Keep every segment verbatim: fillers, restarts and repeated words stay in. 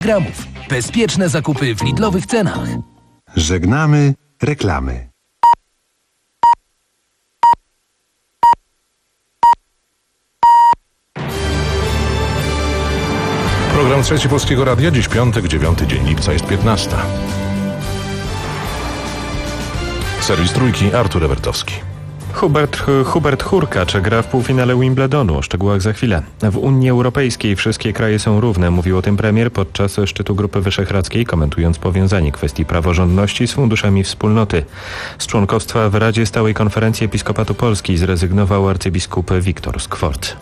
gramów. Bezpieczne zakupy w Lidlowych cenach. Żegnamy reklamy. Program Trzeci Polskiego Radia, dziś piątek, dziewiąty dzień lipca, jest piętnasta. Serwis Trójki, Artur Ebertowski. Hubert, Hubert Hurkacz gra w półfinale Wimbledonu. O szczegółach za chwilę. W Unii Europejskiej wszystkie kraje są równe, mówił o tym premier podczas szczytu Grupy Wyszehradzkiej, komentując powiązanie kwestii praworządności z funduszami wspólnoty. Z członkostwa w Radzie Stałej Konferencji Episkopatu Polski zrezygnował arcybiskup Wiktor Skwort.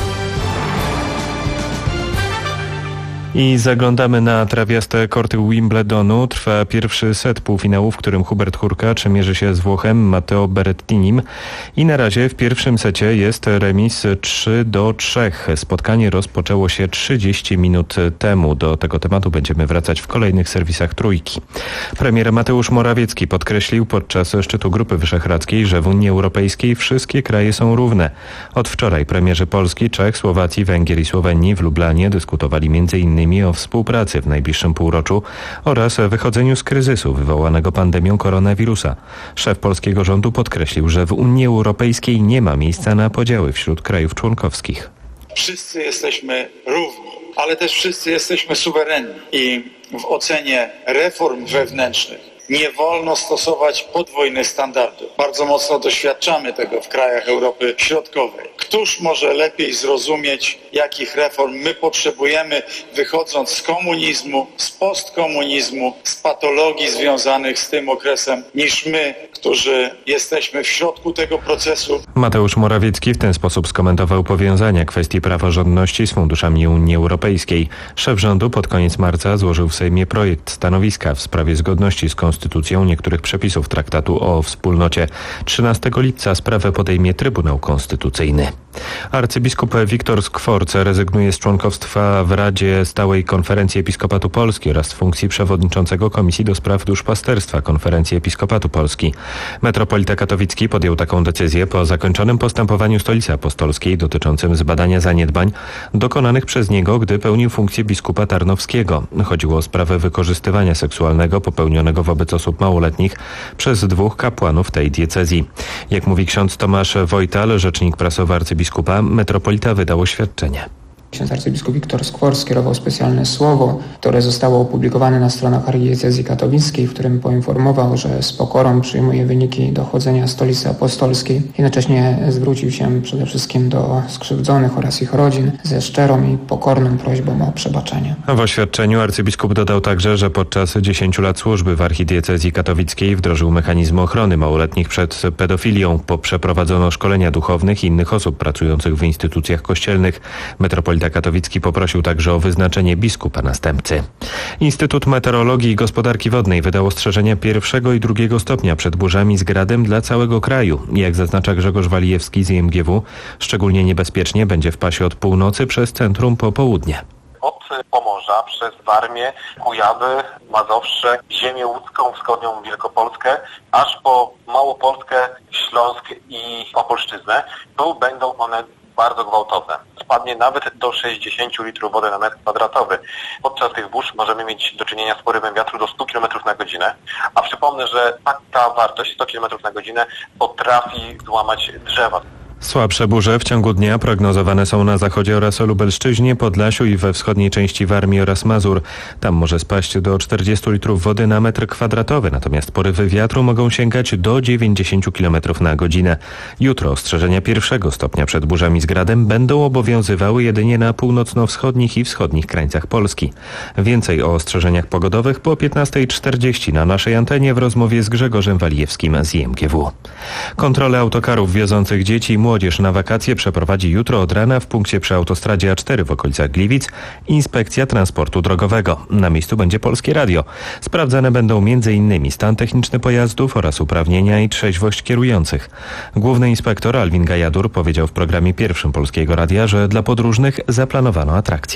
I zaglądamy na trawiaste korty Wimbledonu. Trwa pierwszy set półfinału, w którym Hubert Hurkacz mierzy się z Włochem Matteo Berrettinim. I na razie w pierwszym secie jest remis trzy do trzech. Spotkanie rozpoczęło się trzydzieści minut temu. Do tego tematu będziemy wracać w kolejnych serwisach Trójki. Premier Mateusz Morawiecki podkreślił podczas szczytu Grupy Wyszehradzkiej, że w Unii Europejskiej wszystkie kraje są równe. Od wczoraj premierzy Polski, Czech, Słowacji, Węgier i Słowenii w Lublanie dyskutowali między innymi o współpracy w najbliższym półroczu oraz wychodzeniu z kryzysu wywołanego pandemią koronawirusa. Szef polskiego rządu podkreślił, że w Unii Europejskiej nie ma miejsca na podziały wśród krajów członkowskich. Wszyscy jesteśmy równi, ale też wszyscy jesteśmy suwerenni i w ocenie reform wewnętrznych nie wolno stosować podwójnych standardów. Bardzo mocno doświadczamy tego w krajach Europy Środkowej. Któż może lepiej zrozumieć, jakich reform my potrzebujemy, wychodząc z komunizmu, z postkomunizmu, z patologii związanych z tym okresem, niż my, którzy jesteśmy w środku tego procesu. Mateusz Morawiecki w ten sposób skomentował powiązania kwestii praworządności z funduszami Unii Europejskiej. Szef rządu pod koniec marca złożył w Sejmie projekt stanowiska w sprawie zgodności z konstytucją niektórych przepisów traktatu o wspólnocie. trzynastego lipca sprawę podejmie Trybunał Konstytucyjny. Arcybiskup Wiktor Skwort rezygnuje z członkostwa w Radzie Stałej Konferencji Episkopatu Polski oraz z funkcji przewodniczącego Komisji do Spraw Duszpasterstwa Konferencji Episkopatu Polski. Metropolita katowicki podjął taką decyzję po zakończonym postępowaniu Stolicy Apostolskiej dotyczącym zbadania zaniedbań dokonanych przez niego, gdy pełnił funkcję biskupa tarnowskiego. Chodziło o sprawę wykorzystywania seksualnego popełnionego wobec osób małoletnich przez dwóch kapłanów tej diecezji. Jak mówi ksiądz Tomasz Wojtal, rzecznik prasowy arcybiskupa, metropolita wydał oświadczenie. Ksiądz arcybiskup Wiktor Skwort skierował specjalne słowo, które zostało opublikowane na stronach archidiecezji katowickiej, w którym poinformował, że z pokorą przyjmuje wyniki dochodzenia Stolicy Apostolskiej. Jednocześnie zwrócił się przede wszystkim do skrzywdzonych oraz ich rodzin ze szczerą i pokorną prośbą o przebaczenie. W oświadczeniu arcybiskup dodał także, że podczas dziesięciu lat służby w archidiecezji katowickiej wdrożył mechanizmy ochrony małoletnich przed pedofilią. Po przeprowadzono szkolenia duchownych i innych osób pracujących w instytucjach kościelnych. Metropolita katowicki poprosił także o wyznaczenie biskupa następcy. Instytut Meteorologii i Gospodarki Wodnej wydał ostrzeżenia pierwszego i drugiego stopnia przed burzami z gradem dla całego kraju. Jak zaznacza Grzegorz Walijewski z I M G W, szczególnie niebezpiecznie będzie w pasie od północy przez centrum po południe. Od Pomorza przez Warmię, Kujawy, Mazowsze, Ziemię Łódzką, wschodnią Wielkopolskę, aż po Małopolskę, Śląsk i Opolszczyznę. Tu będą one bardzo gwałtowne. Spadnie nawet do sześćdziesięciu litrów wody na metr kwadratowy. Podczas tych burz możemy mieć do czynienia z porywem wiatru do stu kilometrów na godzinę, a przypomnę, że taka wartość sto kilometrów na godzinę potrafi złamać drzewa. Słabsze burze w ciągu dnia prognozowane są na zachodzie oraz Lubelszczyźnie, Podlasiu i we wschodniej części Warmii oraz Mazur. Tam może spaść do czterdziestu litrów wody na metr kwadratowy, natomiast porywy wiatru mogą sięgać do dziewięćdziesięciu kilometrów na godzinę. Jutro ostrzeżenia pierwszego stopnia przed burzami z gradem będą obowiązywały jedynie na północno-wschodnich i wschodnich krańcach Polski. Więcej o ostrzeżeniach pogodowych po piętnastej czterdzieści na naszej antenie w rozmowie z Grzegorzem Walijewskim z I M G W. Kontrolę autokarów wiozących dzieci i młodzież na wakacje przeprowadzi jutro od rana w punkcie przy autostradzie A cztery w okolicach Gliwic Inspekcja Transportu Drogowego. Na miejscu będzie Polskie Radio. Sprawdzane będą m in stan techniczny pojazdów oraz uprawnienia i trzeźwość kierujących. Główny inspektor Alwin Gajadur powiedział w programie pierwszym Polskiego Radia, że dla podróżnych zaplanowano atrakcje.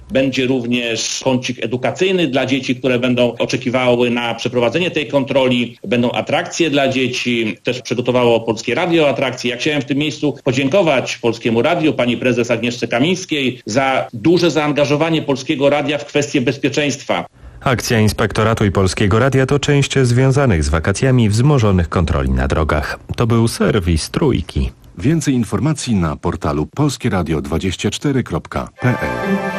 Będzie również kącik edukacyjny dla dzieci, które będą oczekiwały na przeprowadzenie tej kontroli. Będą atrakcje dla dzieci. Też przygotowało Polskie Radio atrakcje. Ja chciałem w tym miejscu podziękować Polskiemu Radiu, pani prezes Agnieszce Kamińskiej za duże zaangażowanie Polskiego Radia w kwestie bezpieczeństwa. Akcja Inspektoratu i Polskiego Radia to część związanych z wakacjami wzmożonych kontroli na drogach. To był serwis Trójki. Więcej informacji na portalu polskie radio dwadzieścia cztery kropka p l.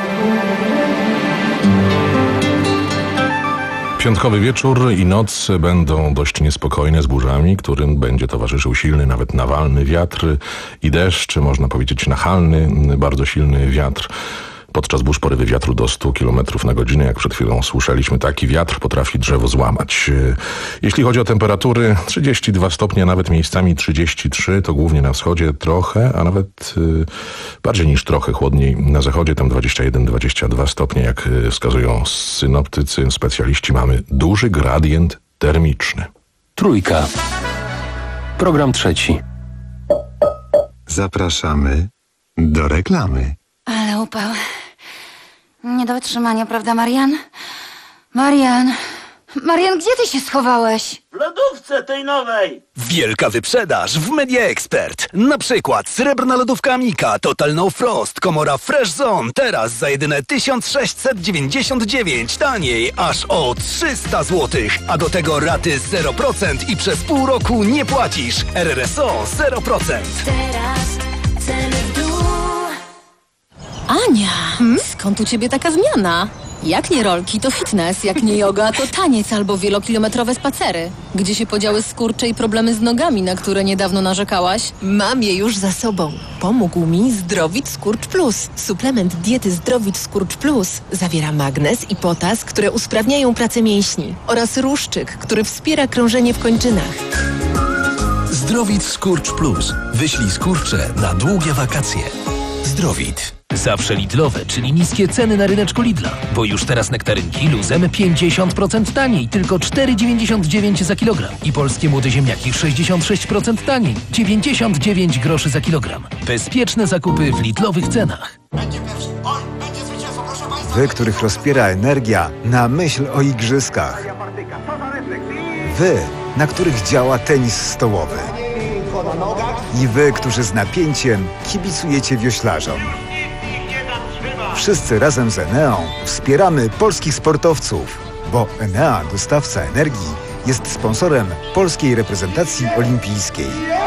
Piątkowy wieczór i noc będą dość niespokojne z burzami, którym będzie towarzyszył silny, nawet nawalny wiatr i deszcz, można powiedzieć nachalny, bardzo silny wiatr. Podczas burz porywy wiatru do stu kilometrów na godzinę, jak przed chwilą słyszeliśmy, taki wiatr potrafi drzewo złamać. Jeśli chodzi o temperatury, trzydzieści dwa stopnie, nawet miejscami trzydzieści trzy, to głównie na wschodzie trochę, a nawet y, bardziej niż trochę chłodniej na zachodzie, tam dwadzieścia jeden dwadzieścia dwa stopnie, jak wskazują synoptycy, specjaliści, mamy duży gradient termiczny. Trójka. Program trzeci. Zapraszamy do reklamy. Ale upał. Nie do wytrzymania, prawda, Marian? Marian! Marian, gdzie ty się schowałeś? W lodówce tej nowej! Wielka wyprzedaż w Media Expert. Na przykład srebrna lodówka Amika Total No Frost, komora Fresh Zone, teraz za jedyne tysiąc sześćset dziewięćdziesiąt dziewięć, taniej aż o trzysta złotych. A do tego raty zero procent i przez pół roku nie płacisz. R R S O zero procent. Teraz ceny w dół. Ania, hmm? Skąd u ciebie taka zmiana? Jak nie rolki, to fitness, jak nie yoga, to taniec albo wielokilometrowe spacery. Gdzie się podziały skurcze i problemy z nogami, na które niedawno narzekałaś? Mam je już za sobą. Pomógł mi Zdrowit Skurcz Plus. Suplement diety Zdrowit Skurcz Plus zawiera magnez i potas, które usprawniają pracę mięśni, oraz ruszczyk, który wspiera krążenie w kończynach. Zdrowit Skurcz Plus. Wyślij skurcze na długie wakacje. Zdrowit. Zawsze Lidlowe, czyli niskie ceny na ryneczku Lidla. Bo już teraz nektarynki luzem pięćdziesiąt procent taniej, tylko cztery dziewięćdziesiąt dziewięć za kilogram. I polskie młode ziemniaki sześćdziesiąt sześć procent taniej, dziewięćdziesiąt dziewięć groszy za kilogram. Bezpieczne zakupy w Lidlowych cenach. Wy, których rozpiera energia na myśl o igrzyskach. Wy, na których działa tenis stołowy. I wy, którzy z napięciem kibicujecie wioślarzom. Wszyscy razem z Eneą wspieramy polskich sportowców, bo Enea, dostawca energii, jest sponsorem polskiej reprezentacji olimpijskiej.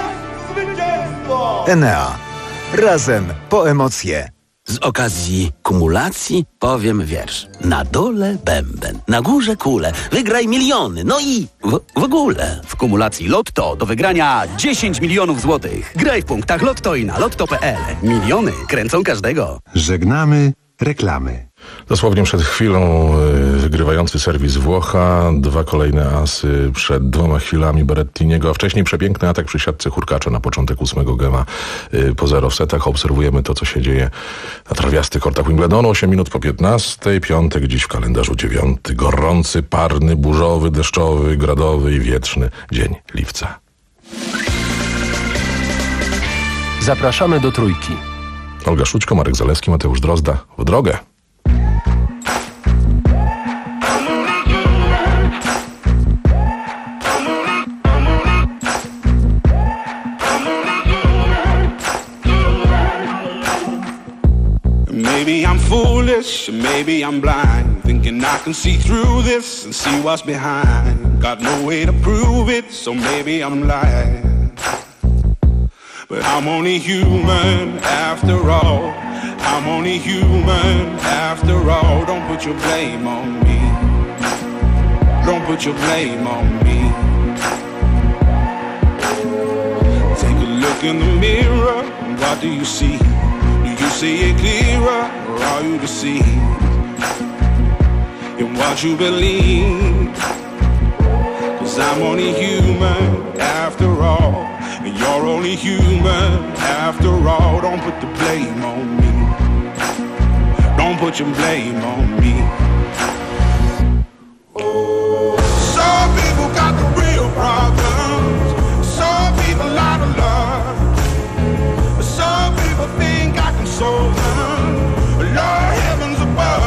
Enea. Razem po emocje. Z okazji kumulacji powiem wiersz. Na dole bęben, na górze kule, wygraj miliony, no i w, w ogóle. W kumulacji Lotto do wygrania dziesięć milionów złotych. Graj w punktach Lotto i na lotto kropka p l. Miliony kręcą każdego. Żegnamy reklamy. Dosłownie przed chwilą wygrywający serwis Włocha, dwa kolejne asy przed dwoma chwilami Berettiniego, a wcześniej przepiękny atak przy siatce Hurkacza na początek ósmego gema po zero w setach. Obserwujemy to, co się dzieje na trawiastych kortach Wimbledonu. osiem minut po piętnastej, piątek dziś w kalendarzu dziewiąty. Gorący, parny, burzowy, deszczowy, gradowy i wietrzny dzień lipca. Zapraszamy do Trójki. Olga Szućko, Marek Zalewski, Mateusz Drozda. W drogę! Maybe I'm foolish, maybe I'm blind, thinking I can see through this and see what's behind. Got no way to prove it, so maybe I'm lying. But I'm only human after all. I'm only human after all. Don't put your blame on me. Don't put your blame on me. Take a look in the mirror. What do you see? Do you see it clearer, or are you deceived in what you believe? 'Cause I'm only human after all. And you're only human after all. Don't put the blame on me. Don't put your blame on me. Some people got the real problems. Some people out of love. Some people think I can solve them. Lord, heavens above.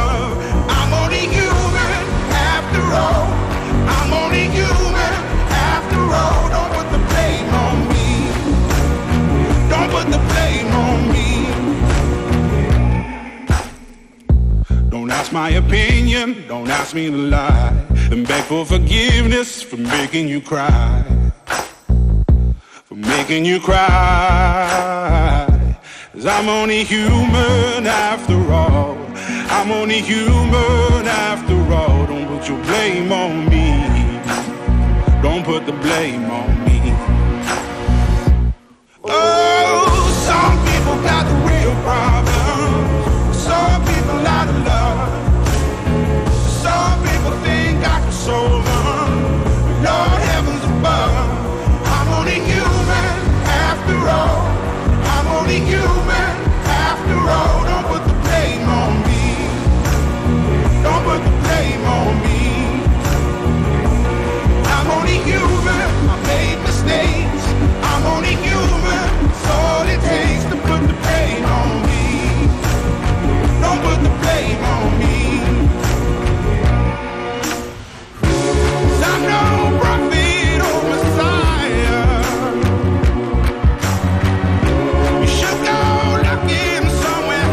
and don't ask me to lie and beg for forgiveness for making you cry, for making you cry. 'Cause I'm only human after all. I'm only human after all. Don't put your blame on me. Don't put the blame on me. Oh, some people got the real problem. Some people out of love. Some people think I can solve them. Lord heavens above. I'm only human after all. I'm only human after all. Don't put the blame on me. Don't put the blame on me. I'm only human. I made mistakes. I'm only human. It's all it takes to put the blame on me. Don't put the blame on me. 'Cause I'm no prophet or Messiah. You should go looking somewhere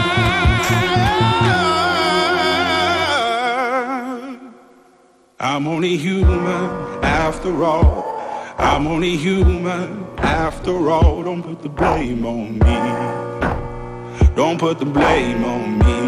higher. I'm only human after all. I'm only human after all. Don't put the blame on me. Don't put the blame on me.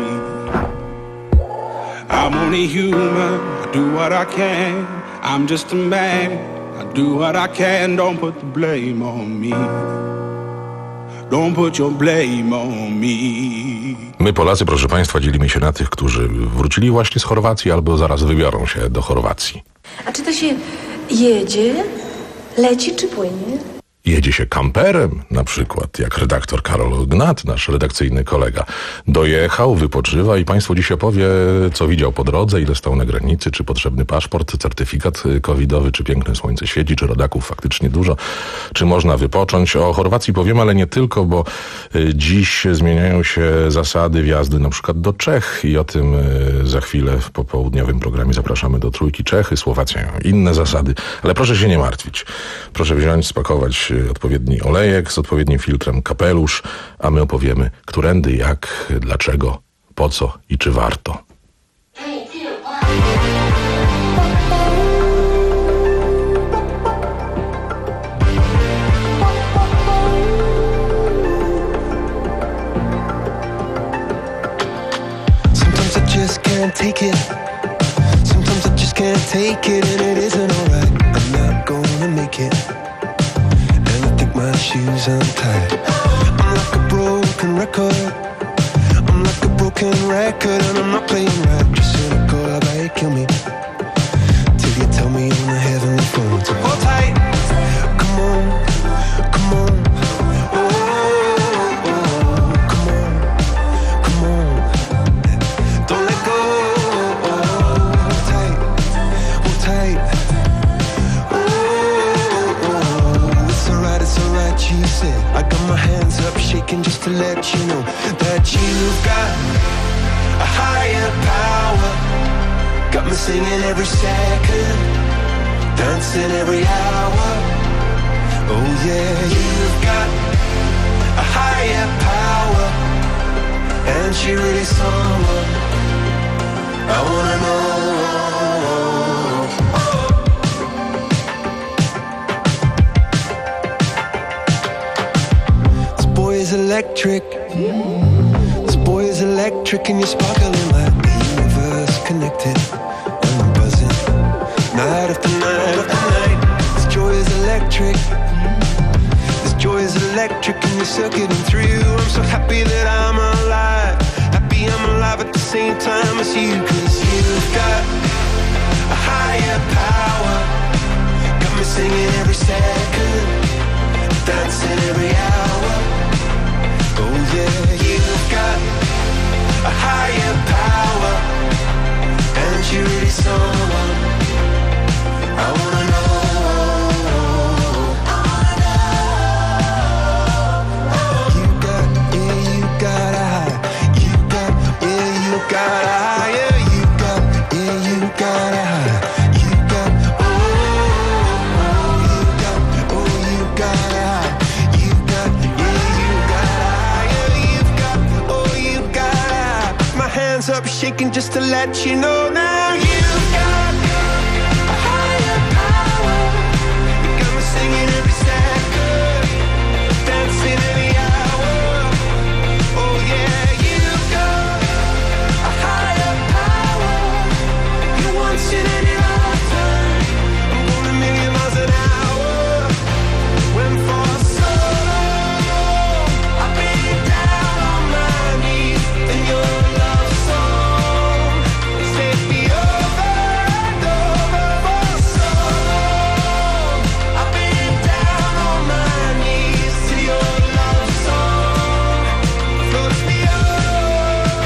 I'm only human. I do what I can. I'm just a man. I do what I can. Don't put the blame on me. Don't put your blame on me. My Polacy, proszę Państwa, dzielimy się na tych, którzy wrócili właśnie z Chorwacji albo zaraz wybiorą się do Chorwacji. A czy to się jedzie, leci czy płynie? Jedzie się kamperem, na przykład, jak redaktor Karol Gnat, nasz redakcyjny kolega. Dojechał, wypoczywa i Państwu dziś opowie, co widział po drodze, ile stał na granicy, czy potrzebny paszport, certyfikat covidowy, czy piękne słońce świeci, czy rodaków faktycznie dużo, czy można wypocząć. O Chorwacji powiem, ale nie tylko, bo dziś zmieniają się zasady wjazdy na przykład do Czech i o tym za chwilę w popołudniowym programie zapraszamy do Trójki. Czechy, Słowacja mają inne zasady, ale proszę się nie martwić. Proszę wziąć, spakować odpowiedni olejek z odpowiednim filtrem, kapelusz, a my opowiemy, którędy, jak, dlaczego, po co i czy warto. Sometimes I just can't take it. Sometimes I just can't take it, and it isn't alright. I'm not gonna make it. My shoes untied. I'm like a broken record. I'm like a broken record, and I'm not playing right. Just cynical, how about you kill me till you tell me on the heavenly phone to hold tight. Come on, come on. Oh, oh, oh, come on, come on. Don't let go. Oh, hold tight, hold tight. You said I got my hands up shaking just to let you know that you've got a higher power. Got me singing every second, dancing every hour. Oh yeah, you've got a higher power, and she really someone I wanna know. Electric, this boy is electric, and you're sparkling like the universe connected. And I'm buzzing, night after night after night. This joy is electric, this joy is electric, and you're circuiting through. I'm so happy that I'm alive, happy I'm alive at the same time as you. 'Cause you've got a higher power, got me singing every second, dancing every hour. Oh yeah, you've got a higher power, and you're really someone I wanna know. You got, yeah, you got a high. You got, yeah, you got a high. Yeah, you got, yeah, you got a high. You got, oh, oh, you got, oh, you got a high. You got, yeah, you got a high. Up shaking just to let you know now. You've got a higher power. You got me singing every second, dancing every hour. Oh yeah, you've got a higher power. You want it and you love time. I'm going a million miles an hour. When for so long I've been down on my knees in your love song. Take me over and over for so long. I've been down on my knees to your love song. Floats me over,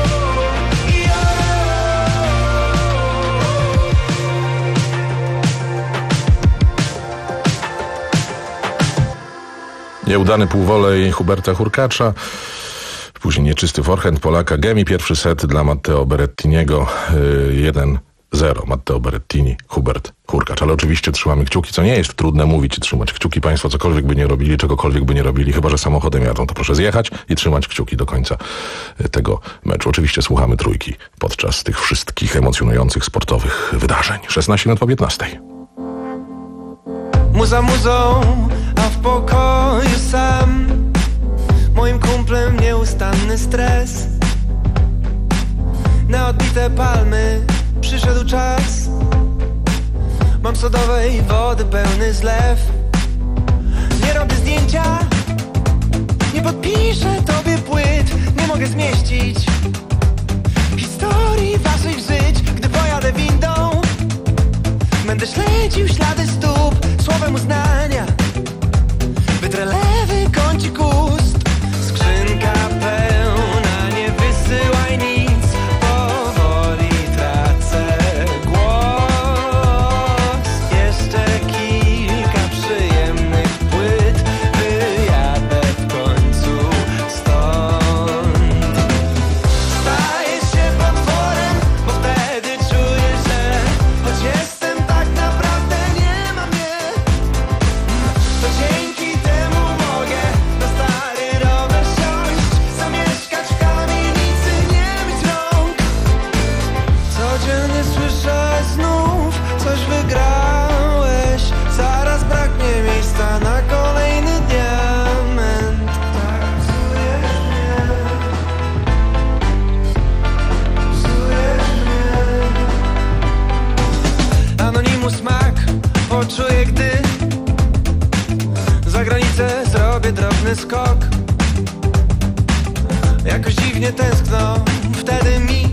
Nieudany półwolej Huberta Hurkacza, później nieczysty forehand Polaka Gemi, pierwszy set dla Matteo Berrettiniego, jeden zero. Matteo Berrettini, Hubert Hurkacz. Ale oczywiście trzymamy kciuki, co nie jest trudne mówić i trzymać kciuki. Państwo cokolwiek by nie robili, czegokolwiek by nie robili, chyba że samochodem jadą, to proszę zjechać i trzymać kciuki do końca tego meczu. Oczywiście słuchamy trójki podczas tych wszystkich emocjonujących sportowych wydarzeń. szesnaście minut po piętnastej. Muza muzą, a w pokoju sam. Moim kumplem nieustanny stres. Na odbite palmy przyszedł czas. Mam sodowej wody pełny zlew. Nie robię zdjęcia, nie podpiszę tobie płyt. Nie mogę zmieścić historii waszych żyć. Gdy pojadę windą, będę śledził ślady stóp. Słowem uznania wytrę lewy kącik ust. Skrzynka pełna, nie wysyłaj nic. Powoli tracę głos. Jeszcze kilka przyjemnych płyt. Wyjadę w końcu stąd. Staję się potworem, bo wtedy czuję, że choć jestem tak naprawdę nie mam mnie, to dzięki temu mogę na stary rower siąść, zamieszkać w kamienicy, nie myć rąk. Codziennie słyszę znów, coś wygrałeś. Zaraz braknie miejsca na kolejny diament. Tak psujesz mnie, psujesz mnie. Anonimus Mac poczuję, gdy za granicę zrobię drobny skok. Jakoś dziwnie tęskno wtedy mi,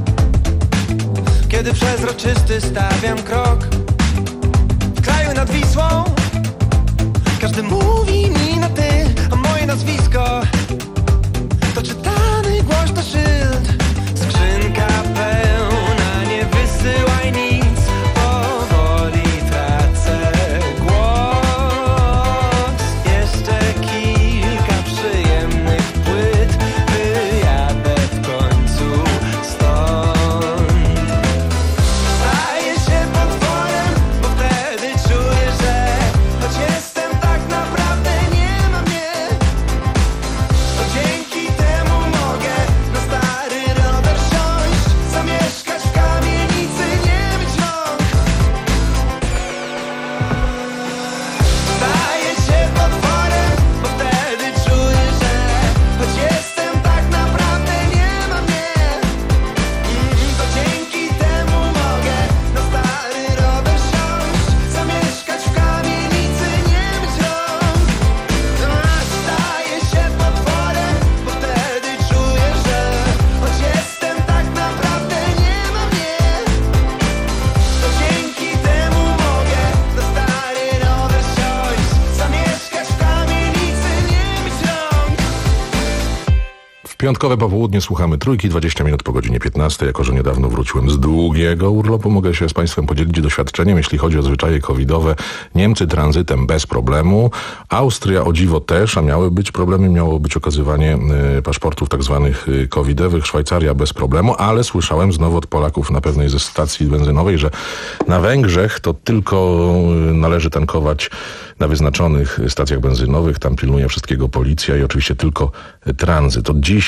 kiedy przezroczysty stawiam krok. W kraju nad Wisłą każdy mówi mi na ty, a moje nazwisko to czytany głośno szyld. Skrzynka pełna, nie wysyłaj nic. Powoli tracę głos. Jeszcze kilka przyjemnych płyt. Wyjadę w końcu stąd. Staję się potworem, bo wtedy czuję, że choć jestem tak naprawdę nie mam mnie, to dzięki temu mogę na stary rower siąść, zamieszkać w kamienicy, nie myć rąk. Staję się potworem, bo wtedy czuję, że choć jestem tak naprawdę nie mam mnie, to dzięki temu mogę na stary rower siąść, zamieszkać w kamienicy, nie myć rąk. Staję się potworem, bo wtedy czuję, że choć jestem tak naprawdę nie mam mnie, to dzięki temu mogę na stary rower siąść, zamieszkać w kamienicy, nie myć rąk. W piątkowe popołudnie słuchamy trójki, dwadzieścia minut po godzinie piętnastej. Jako że niedawno wróciłem z długiego urlopu, mogę się z Państwem podzielić doświadczeniem, jeśli chodzi o zwyczaje covidowe. Niemcy tranzytem bez problemu, Austria o dziwo też, a miały być problemy, miało być okazywanie y, paszportów tak zwanych y, covidowych, Szwajcaria bez problemu, ale słyszałem znowu od Polaków na pewnej ze stacji benzynowej, że na Węgrzech to tylko y, należy tankować na wyznaczonych stacjach benzynowych, tam pilnuje wszystkiego policja i oczywiście tylko tranzyt. Od dziś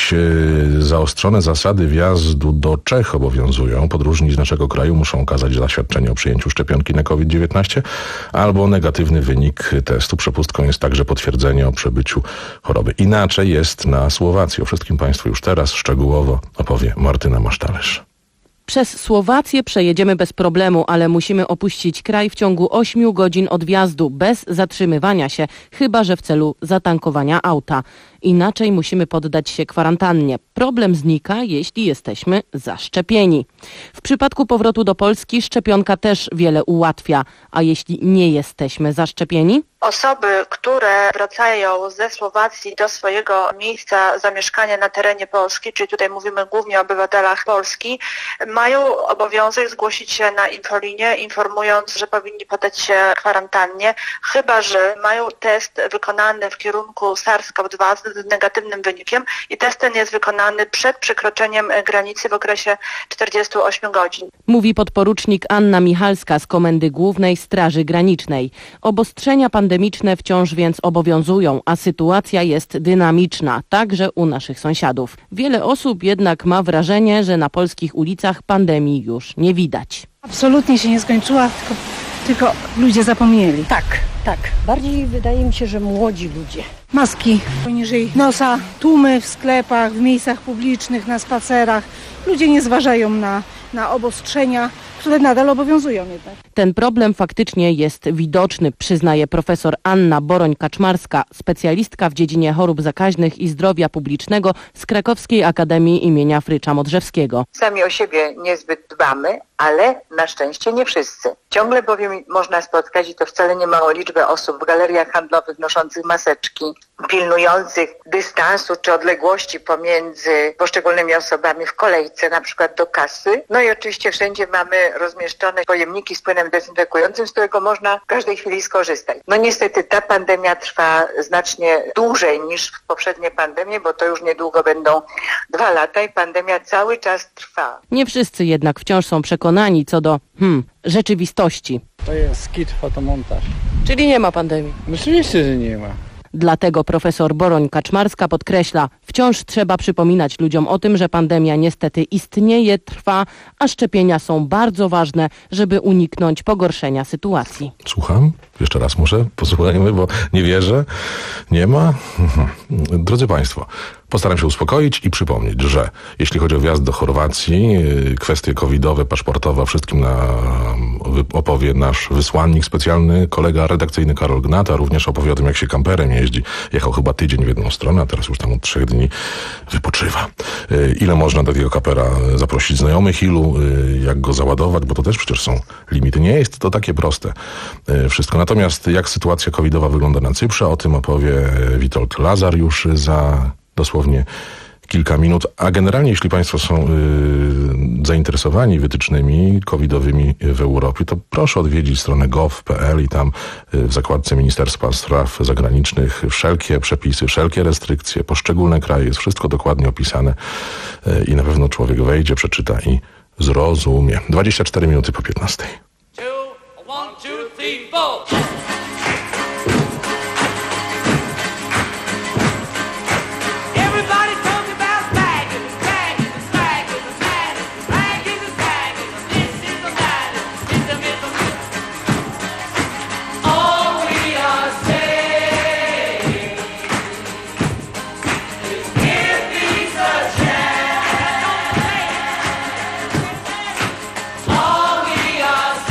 Dziś zaostrzone zasady wjazdu do Czech obowiązują. Podróżni z naszego kraju muszą okazać zaświadczenie o przyjęciu szczepionki na COVID dziewiętnaście albo negatywny wynik testu. Przepustką jest także potwierdzenie o przebyciu choroby. Inaczej jest na Słowacji. O wszystkim Państwu już teraz szczegółowo opowie Martyna Masztalerz. Przez Słowację przejedziemy bez problemu, ale musimy opuścić kraj w ciągu ośmiu godzin od wjazdu, bez zatrzymywania się, chyba że w celu zatankowania auta. Inaczej musimy poddać się kwarantannie. Problem znika, jeśli jesteśmy zaszczepieni. W przypadku powrotu do Polski szczepionka też wiele ułatwia. A jeśli nie jesteśmy zaszczepieni? Osoby, które wracają ze Słowacji do swojego miejsca zamieszkania na terenie Polski, czyli tutaj mówimy głównie o obywatelach Polski, mają obowiązek zgłosić się na infolinię, informując, że powinni poddać się kwarantannie, chyba że mają test wykonany w kierunku SARS-CoV dwa z negatywnym wynikiem i test ten jest wykonany przed przekroczeniem granicy w okresie czterdziestu ośmiu godzin. Mówi podporucznik Anna Michalska z Komendy Głównej Straży Granicznej. Obostrzenia pandemiczne wciąż więc obowiązują, a sytuacja jest dynamiczna, także u naszych sąsiadów. Wiele osób jednak ma wrażenie, że na polskich ulicach pandemii już nie widać. Absolutnie się nie skończyła, tylko, tylko ludzie zapomnieli. Tak, tak. Bardziej wydaje mi się, że młodzi ludzie. Maski poniżej nosa, tłumy w sklepach, w miejscach publicznych, na spacerach. Ludzie nie zważają na, na obostrzenia, które nadal obowiązują jednak. Ten problem faktycznie jest widoczny, przyznaje profesor Anna Boroń-Kaczmarska, specjalistka w dziedzinie chorób zakaźnych i zdrowia publicznego z Krakowskiej Akademii imienia Frycza Modrzewskiego. Sami o siebie niezbyt dbamy, ale na szczęście nie wszyscy. Ciągle bowiem można spotkać, i to wcale nie małą liczbę osób w galeriach handlowych noszących maseczki, pilnujących dystansu czy odległości pomiędzy poszczególnymi osobami w kolejce, na przykład do kasy. No i oczywiście wszędzie mamy rozmieszczone pojemniki z płynem dezynfekującym, z którego można w każdej chwili skorzystać. No niestety ta pandemia trwa znacznie dłużej niż poprzednie pandemie, bo to już niedługo będą dwa lata i pandemia cały czas trwa. Nie wszyscy jednak wciąż są przekonani co do hmm, rzeczywistości. To jest skit, fotomontaż. Czyli nie ma pandemii? Oczywiście, że nie ma. Dlatego profesor Boroń-Kaczmarska podkreśla, wciąż trzeba przypominać ludziom o tym, że pandemia niestety istnieje, trwa, a szczepienia są bardzo ważne, żeby uniknąć pogorszenia sytuacji. Słucham? Jeszcze raz muszę? Posłuchajmy, bo nie wierzę. Nie ma? Drodzy Państwo, postaram się uspokoić i przypomnieć, że jeśli chodzi o wjazd do Chorwacji, kwestie covidowe, paszportowe, wszystkim na, opowie nasz wysłannik specjalny, kolega redakcyjny Karol Gnata, również opowie o tym, jak się kamperem jeździ. Jechał chyba tydzień w jedną stronę, a teraz już tam od trzech dni wypoczywa. Ile można do tego kampera zaprosić znajomych, ilu, jak go załadować, bo to też przecież są limity. Nie jest to takie proste wszystko. Natomiast jak sytuacja covidowa wygląda na Cyprze, o tym opowie Witold Lazar już za dosłownie kilka minut, a generalnie jeśli Państwo są y, zainteresowani wytycznymi covidowymi w Europie, to proszę odwiedzić stronę gov kropka p l i tam y, w zakładce Ministerstwa Spraw Zagranicznych wszelkie przepisy, wszelkie restrykcje, poszczególne kraje, jest wszystko dokładnie opisane y, i na pewno człowiek wejdzie, przeczyta i zrozumie. dwadzieścia cztery minuty po piętnastej. One, two, three, four. All we are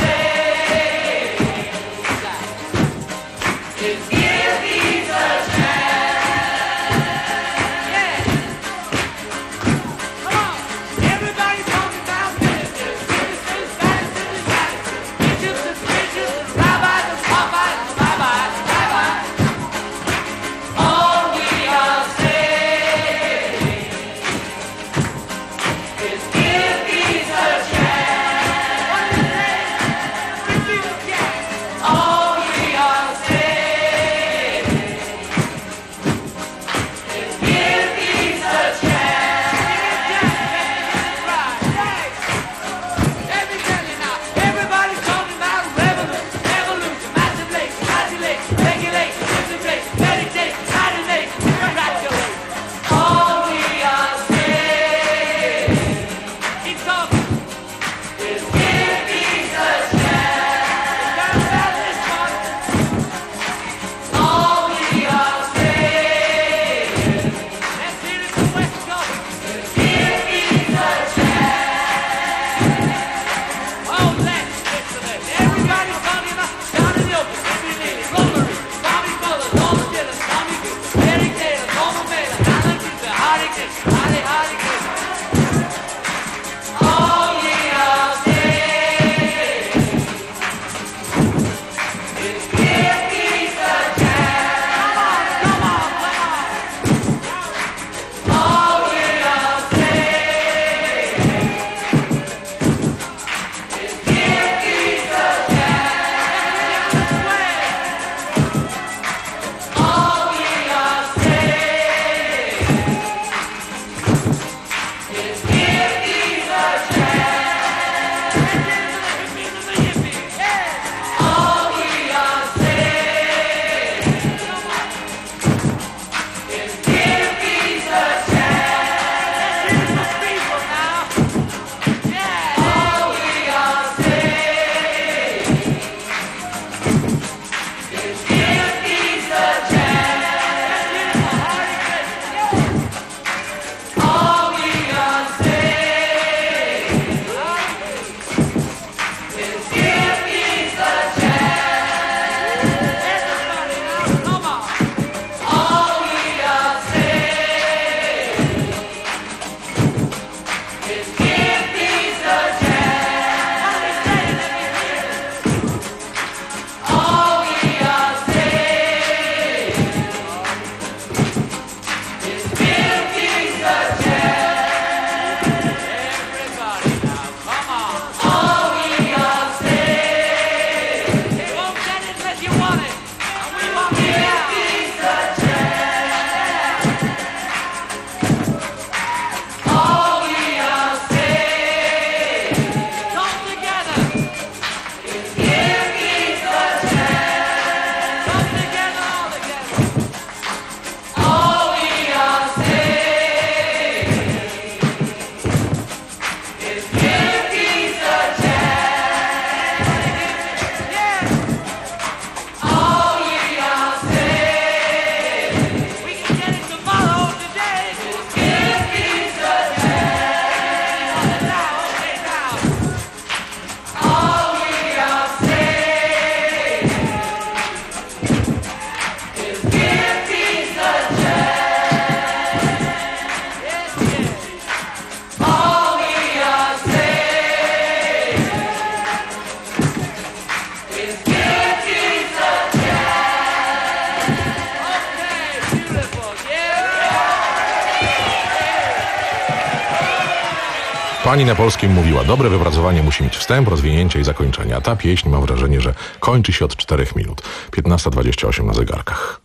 Pani na polskim mówiła, dobre wypracowanie musi mieć wstęp, rozwinięcie i zakończenie. A ta pieśń, mam wrażenie, że kończy się od czterech minut. piętnasta dwadzieścia osiem na zegarkach.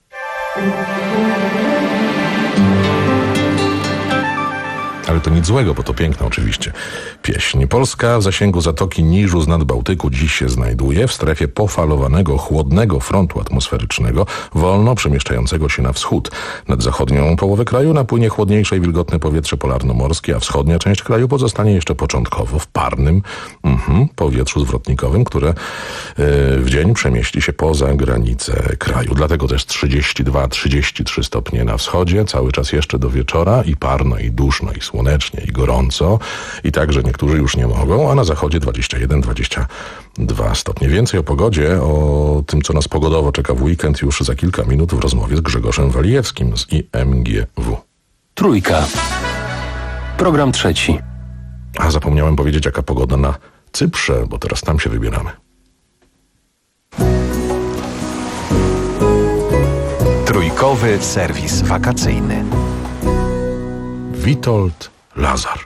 Ale to nic złego, bo to piękna oczywiście pieśń. Polska w zasięgu Zatoki Niżu z Nadbałtyku dziś się znajduje w strefie pofalowanego, chłodnego frontu atmosferycznego, wolno przemieszczającego się na wschód. Nad zachodnią połowę kraju napłynie chłodniejsze i wilgotne powietrze polarno-morskie, a wschodnia część kraju pozostanie jeszcze początkowo w parnym mm, powietrzu zwrotnikowym, które yy, w dzień przemieści się poza granice kraju. Dlatego też trzydzieści dwa trzydzieści trzy stopnie na wschodzie, cały czas jeszcze do wieczora i parno, i duszno, i słonecznie, i gorąco. I także niektórzy już nie mogą, a na zachodzie dwadzieścia jeden dwadzieścia dwa stopnie. Więcej o pogodzie, o tym, co nas pogodowo czeka w weekend, już za kilka minut w rozmowie z Grzegorzem Walijewskim z I M G W. Trójka. Program trzeci. A zapomniałem powiedzieć, jaka pogoda na Cyprze, bo teraz tam się wybieramy. Trójkowy serwis wakacyjny. Witold Lazar.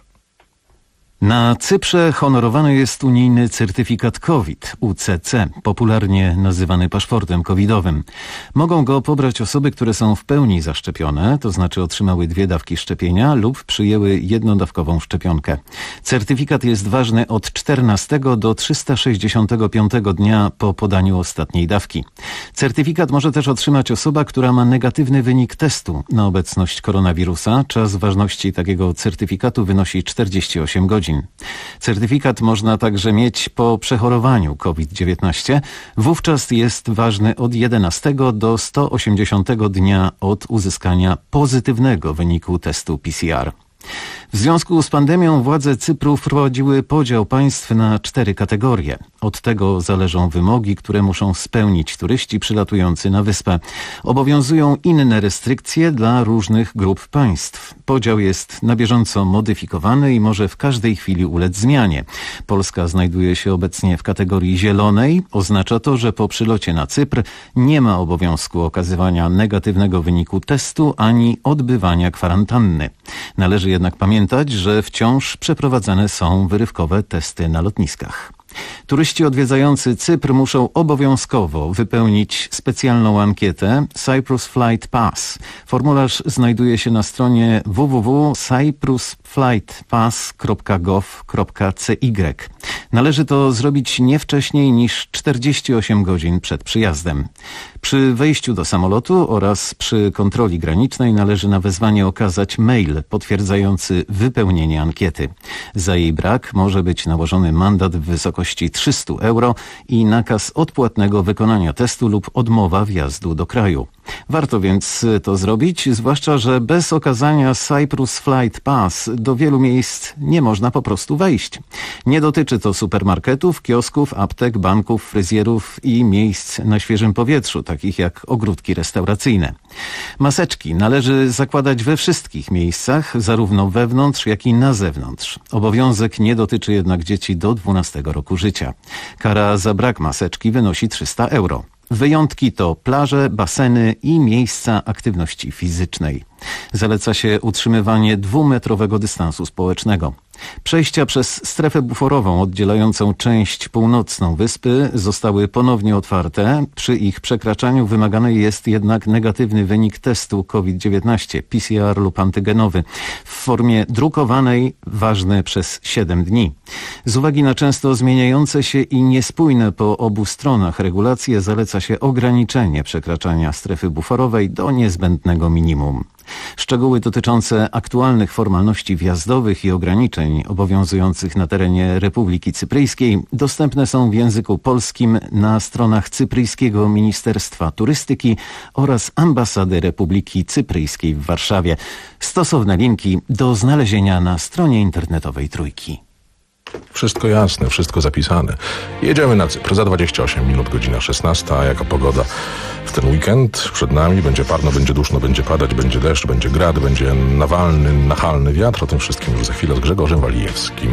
Na Cyprze honorowany jest unijny certyfikat COVID, U C C, popularnie nazywany paszportem covidowym. Mogą go pobrać osoby, które są w pełni zaszczepione, to znaczy otrzymały dwie dawki szczepienia lub przyjęły jednodawkową szczepionkę. Certyfikat jest ważny od czternastego do trzysta sześćdziesiątego piątego dnia po podaniu ostatniej dawki. Certyfikat może też otrzymać osoba, która ma negatywny wynik testu na obecność koronawirusa. Czas ważności takiego certyfikatu wynosi czterdzieści osiem godzin. Certyfikat można także mieć po przechorowaniu COVID dziewiętnaście. Wówczas jest ważny od jedenastego do sto osiemdziesiątego dnia od uzyskania pozytywnego wyniku testu P C R. W związku z pandemią władze Cypru wprowadziły podział państw na cztery kategorie. Od tego zależą wymogi, które muszą spełnić turyści przylatujący na wyspę. Obowiązują inne restrykcje dla różnych grup państw. Podział jest na bieżąco modyfikowany i może w każdej chwili ulec zmianie. Polska znajduje się obecnie w kategorii zielonej. Oznacza to, że po przylocie na Cypr nie ma obowiązku okazywania negatywnego wyniku testu ani odbywania kwarantanny. Należy jednak pamiętać, że wciąż przeprowadzane są wyrywkowe testy na lotniskach. Turyści odwiedzający Cypr muszą obowiązkowo wypełnić specjalną ankietę Cyprus Flight Pass. Formularz znajduje się na stronie w w w kropka cyprus flight pass kropka gov kropka c y. Należy to zrobić nie wcześniej niż czterdzieści osiem godzin przed przyjazdem. Przy wejściu do samolotu oraz przy kontroli granicznej należy na wezwanie okazać mail potwierdzający wypełnienie ankiety. Za jej brak może być nałożony mandat w wysokości trzysta euro i nakaz odpłatnego wykonania testu lub odmowa wjazdu do kraju. Warto więc to zrobić, zwłaszcza że bez okazania Cyprus Flight Pass do wielu miejsc nie można po prostu wejść. Nie dotyczy to supermarketów, kiosków, aptek, banków, fryzjerów i miejsc na świeżym powietrzu, takich jak ogródki restauracyjne. Maseczki należy zakładać we wszystkich miejscach, zarówno wewnątrz, jak i na zewnątrz. Obowiązek nie dotyczy jednak dzieci do dwunastego roku życia. Kara za brak maseczki wynosi trzysta euro. Wyjątki to plaże, baseny i miejsca aktywności fizycznej. Zaleca się utrzymywanie dwumetrowego dystansu społecznego. Przejścia przez strefę buforową oddzielającą część północną wyspy zostały ponownie otwarte. Przy ich przekraczaniu wymagany jest jednak negatywny wynik testu COVID dziewiętnaście, P C R lub antygenowy, w formie drukowanej, ważny przez siedem dni. Z uwagi na często zmieniające się i niespójne po obu stronach regulacje zaleca się ograniczenie przekraczania strefy buforowej do niezbędnego minimum. Szczegóły dotyczące aktualnych formalności wjazdowych i ograniczeń obowiązujących na terenie Republiki Cypryjskiej dostępne są w języku polskim na stronach Cypryjskiego Ministerstwa Turystyki oraz Ambasady Republiki Cypryjskiej w Warszawie. Stosowne linki do znalezienia na stronie internetowej Trójki. Wszystko jasne, wszystko zapisane. Jedziemy na Cypr. Za dwadzieścia osiem minut, godzina szesnasta. A jaka pogoda w ten weekend przed nami? Będzie parno, będzie duszno, będzie padać, będzie deszcz, będzie grad, będzie nawalny, nachalny wiatr. O tym wszystkim już za chwilę z Grzegorzem Walijewskim.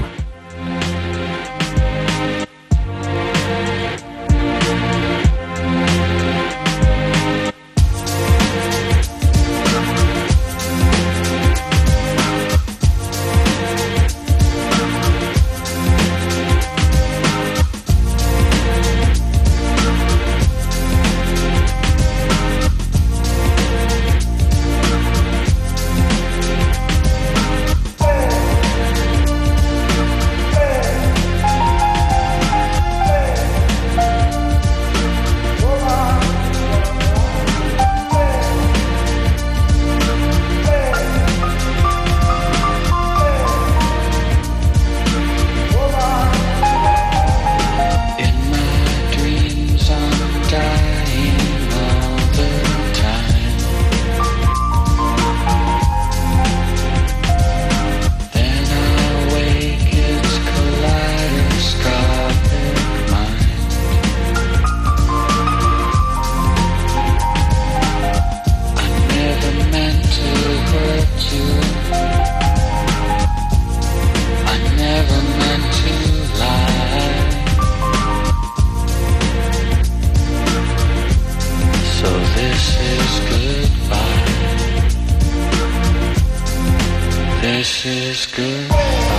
is good.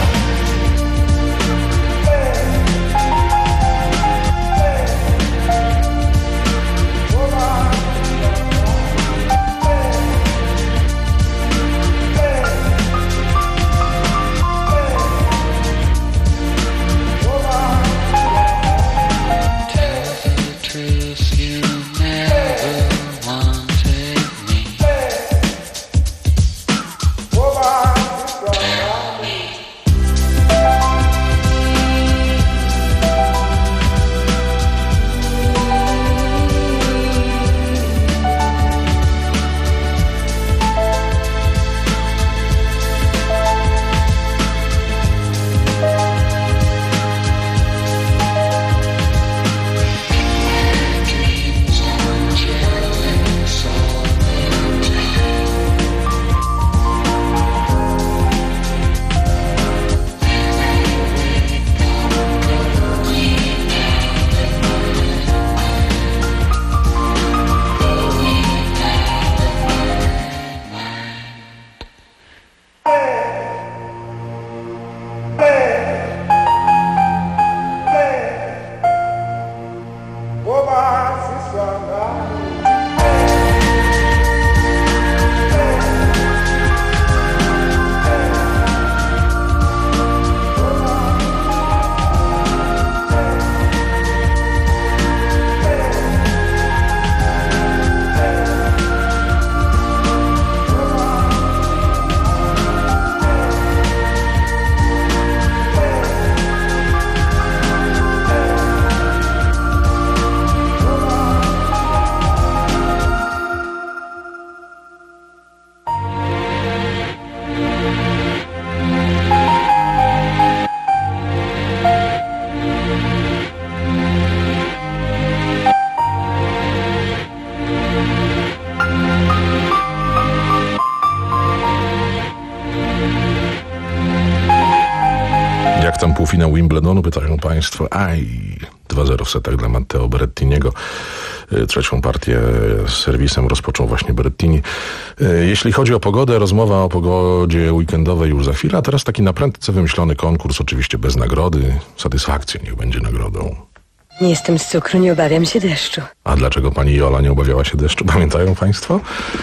Jak tam półfinał Wimbledonu, pytają państwo. Aj, dwa zero w setach dla Matteo Berrettiniego. Trzecią partię z serwisem rozpoczął właśnie Berrettini. Jeśli chodzi o pogodę, rozmowa o pogodzie weekendowej już za chwilę, a teraz taki na prędce wymyślony konkurs, oczywiście bez nagrody. Satysfakcja niech będzie nagrodą. Nie jestem z cukru, nie obawiam się deszczu. A dlaczego pani Jola nie obawiała się deszczu? Pamiętają państwo?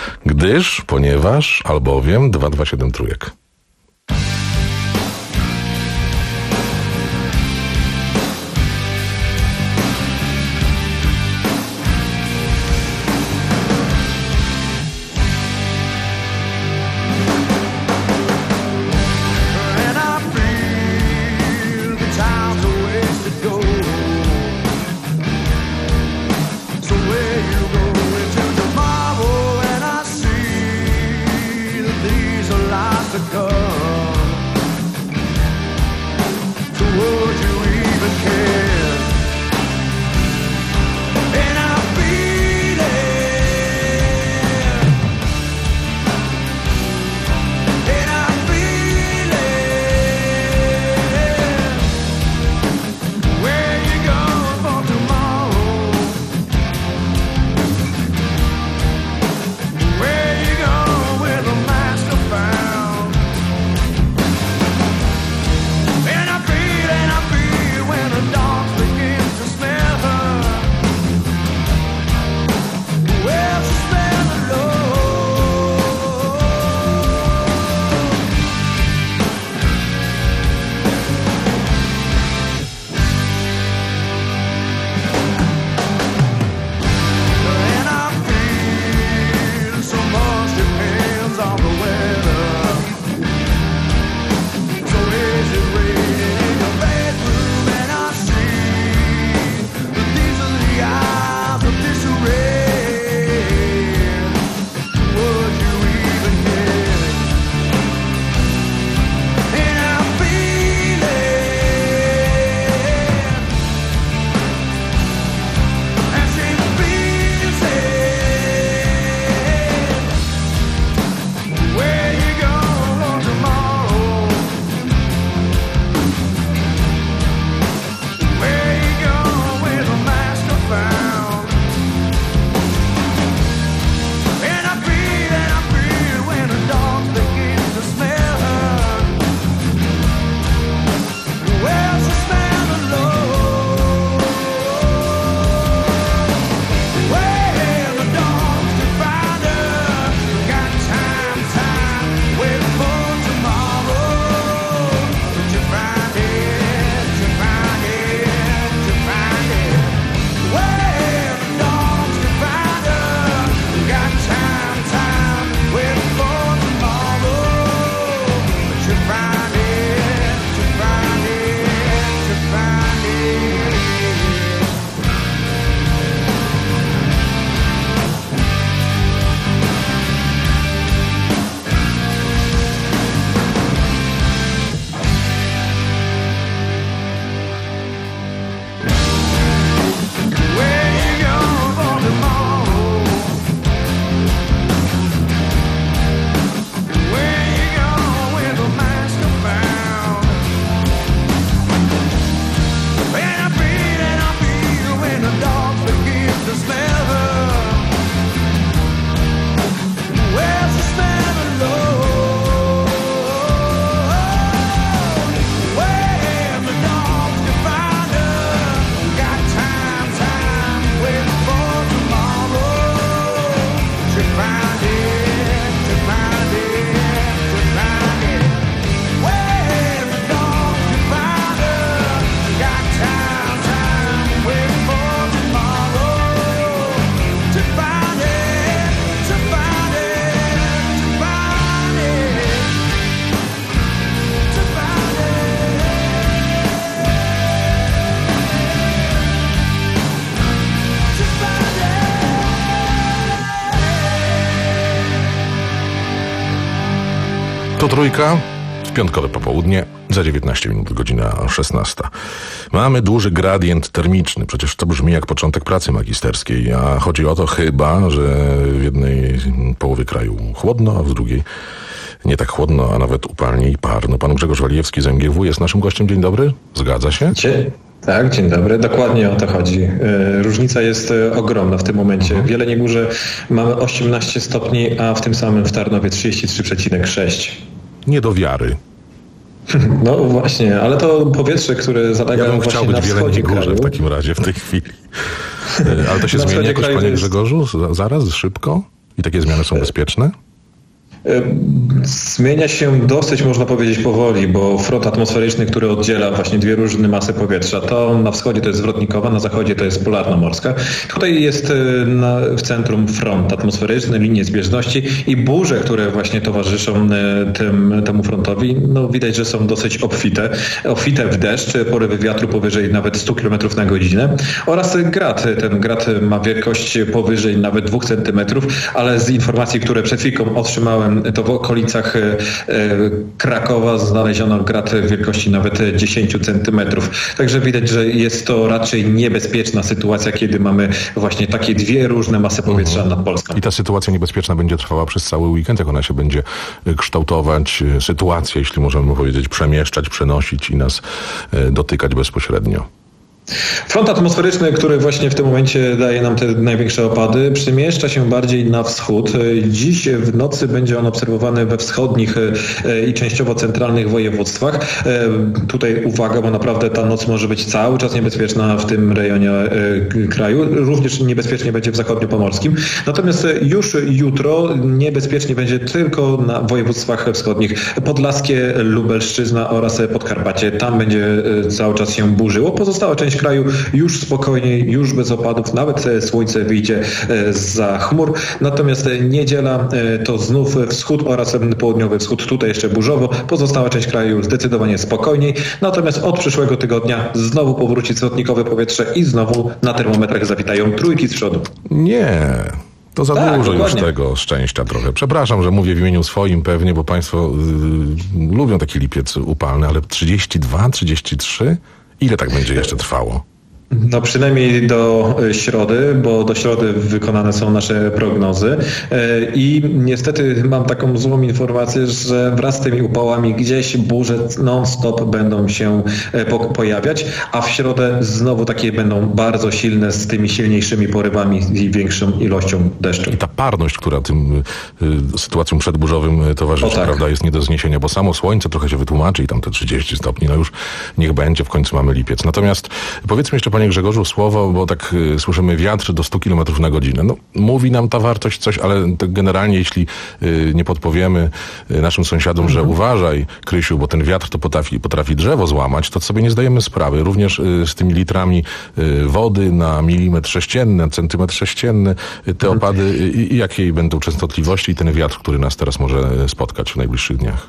Gdyż, ponieważ, albowiem dwa dwa siedem trójek. Go. To Trójka, w piątkowe popołudnie, za dziewiętnaście minut, godzina szesnasta. Mamy duży gradient termiczny, przecież to brzmi jak początek pracy magisterskiej, a chodzi o to chyba, że w jednej połowie kraju chłodno, a w drugiej nie tak chłodno, a nawet upalnie i parno. Pan Grzegorz Walijewski z M G W jest naszym gościem. Dzień dobry. Zgadza się? Dzień. Tak, dzień dobry. Dokładnie o to chodzi. Różnica jest ogromna w tym momencie. W Jeleniej Górze mamy osiemnaście stopni, a w tym samym w Tarnowie trzydzieści trzy przecinek sześć. Nie do wiary. No właśnie, ale to powietrze, które zalega ja bym właśnie chciał być na w Jeleniej Górze kraju. W takim razie w tej chwili. Ale to się Na zmieni jakoś, kraju panie jest... Grzegorzu? Zaraz, szybko? I takie zmiany są bezpieczne? Zmienia się dosyć, można powiedzieć, powoli, bo front atmosferyczny, który oddziela właśnie dwie różne masy powietrza, to na wschodzie to jest zwrotnikowa, na zachodzie to jest polarno-morska. Tutaj jest na, w centrum front atmosferyczny, linie zbieżności i burze, które właśnie towarzyszą tym, temu frontowi, no widać, że są dosyć obfite. Obfite w deszcz, porywy wiatru powyżej nawet sto kilometrów na godzinę oraz grad. Ten grad ma wielkość powyżej nawet dwóch centymetrów, ale z informacji, które przed chwilą otrzymałem, to w okolicach Krakowa znaleziono grad wielkości nawet dziesięć centymetrów. Także widać, że jest to raczej niebezpieczna sytuacja, kiedy mamy właśnie takie dwie różne masy powietrza mhm. nad Polską. I ta sytuacja niebezpieczna będzie trwała przez cały weekend, jak ona się będzie kształtować, sytuacja, jeśli możemy powiedzieć, przemieszczać, przenosić i nas dotykać bezpośrednio. Front atmosferyczny, który właśnie w tym momencie daje nam te największe opady, przemieszcza się bardziej na wschód. Dziś w nocy będzie on obserwowany we wschodnich i częściowo centralnych województwach. Tutaj uwaga, bo naprawdę ta noc może być cały czas niebezpieczna w tym rejonie kraju. Również niebezpiecznie będzie w zachodniopomorskim. Natomiast już jutro niebezpiecznie będzie tylko na województwach wschodnich. Podlaskie, Lubelszczyzna oraz Podkarpacie. Tam będzie cały czas się burzyło. Pozostała część kraju już spokojniej, już bez opadów, nawet słońce wyjdzie zza chmur. Natomiast niedziela to znów wschód oraz południowy wschód, tutaj jeszcze burzowo. Pozostała część kraju zdecydowanie spokojniej. Natomiast od przyszłego tygodnia znowu powróci zwrotnikowe powietrze i znowu na termometrach zawitają trójki z przodu. Nie. To za tak, dużo dokładnie. już tego szczęścia trochę. Przepraszam, że mówię w imieniu swoim pewnie, bo państwo yy, lubią taki lipiec upalny, ale trzydzieści dwa, trzydzieści trzy? Ile tak będzie jeszcze trwało? No przynajmniej do środy, bo do środy wykonane są nasze prognozy i niestety mam taką złą informację, że wraz z tymi upałami gdzieś burze non-stop będą się po- pojawiać, a w środę znowu takie będą bardzo silne z tymi silniejszymi porywami i większą ilością deszczu. I ta parność, która tym y, sytuacjom przedburzowym towarzyszy, O tak. prawda, jest nie do zniesienia, bo samo słońce trochę się wytłumaczy i tam te trzydzieści stopni, no już niech będzie, w końcu mamy lipiec. Natomiast powiedzmy jeszcze, panie Grzegorzu, słowo, bo tak y, słyszymy wiatr do stu kilometrów na godzinę. No, mówi nam ta wartość coś, ale to generalnie jeśli y, nie podpowiemy y, naszym sąsiadom, mhm. że uważaj, Krysiu, bo ten wiatr to potrafi, potrafi drzewo złamać, to sobie nie zdajemy sprawy. Również y, z tymi litrami y, wody na milimetr sześcienny, na centymetr sześcienny, y, te mhm. opady, y, y, jakiej będą częstotliwości i ten wiatr, który nas teraz może spotkać w najbliższych dniach.